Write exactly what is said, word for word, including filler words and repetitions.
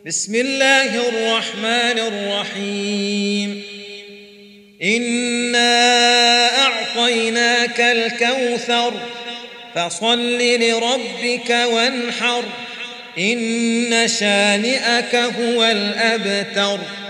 بسم الله الرحمن الرحيم إنا أعطيناك الكوثر فصل لربك وانحر إن شانئك هو الأبتر.